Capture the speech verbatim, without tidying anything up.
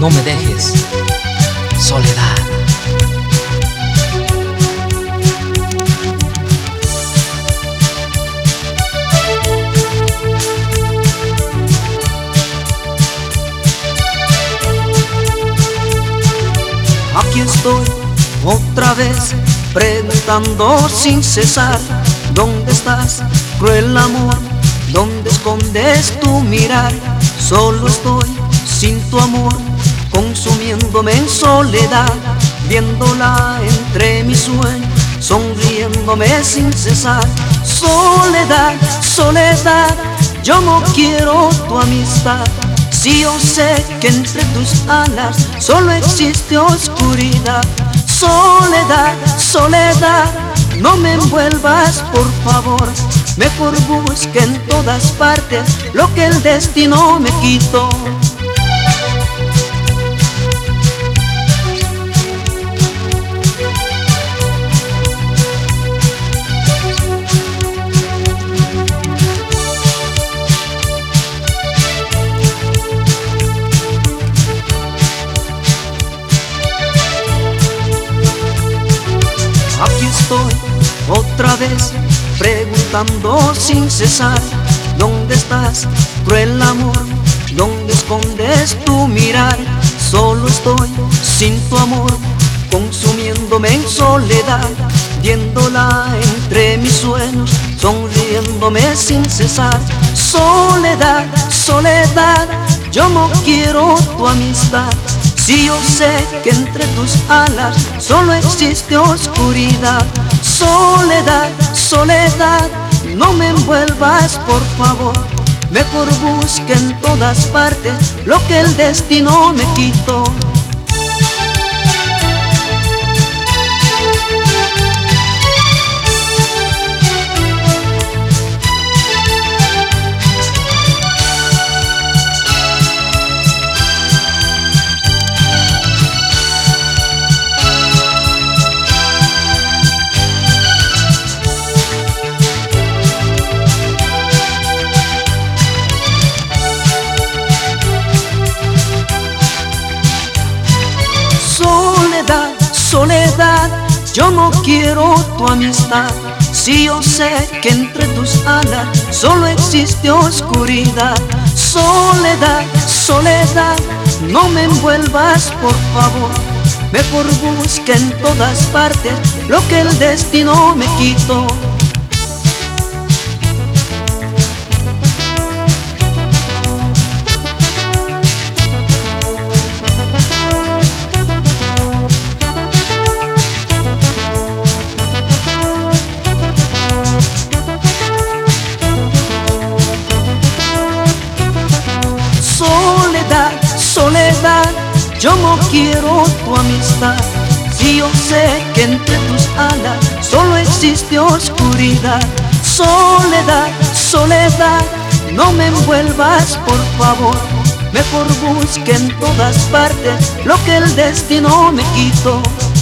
no me dejes, soledad. Aquí estoy otra vez preguntando sin cesar: ¿dónde estás, cruel amor? ¿Dónde escondes tu mirar? Solo estoy sin tu amor, consumiéndome en soledad, viéndola entre mis sueños, sonriéndome sin cesar. Soledad, soledad, yo no quiero tu amistad. Si yo sé que entre tus alas solo existe oscuridad. Soledad, soledad, no me envuelvas por favor. Mejor busque en todas partes lo que el destino me quitó. Aquí estoy otra vez preguntando sin cesar: ¿dónde estás, cruel amor? ¿Dónde escondes tu mirar? Solo estoy sin tu amor, consumiéndome en soledad, viéndola entre mis sueños, sonriéndome sin cesar. Soledad, soledad, yo no quiero tu amistad. Si yo sé que entre tus alas solo existe oscuridad. Soledad, soledad, no me envuelvas por favor. Mejor busque en todas partes lo que el destino me quitó. Soledad, soledad, yo no quiero tu amistad. Si yo sé que entre tus alas solo existe oscuridad. Soledad, soledad, no me envuelvas por favor. Mejor busque en todas partes lo que el destino me quitó. Soledad, soledad, yo no quiero tu amistad. Si yo sé que entre tus alas solo existe oscuridad. Soledad, soledad, no me envuelvas por favor. Mejor busque en todas partes lo que el destino me quitó.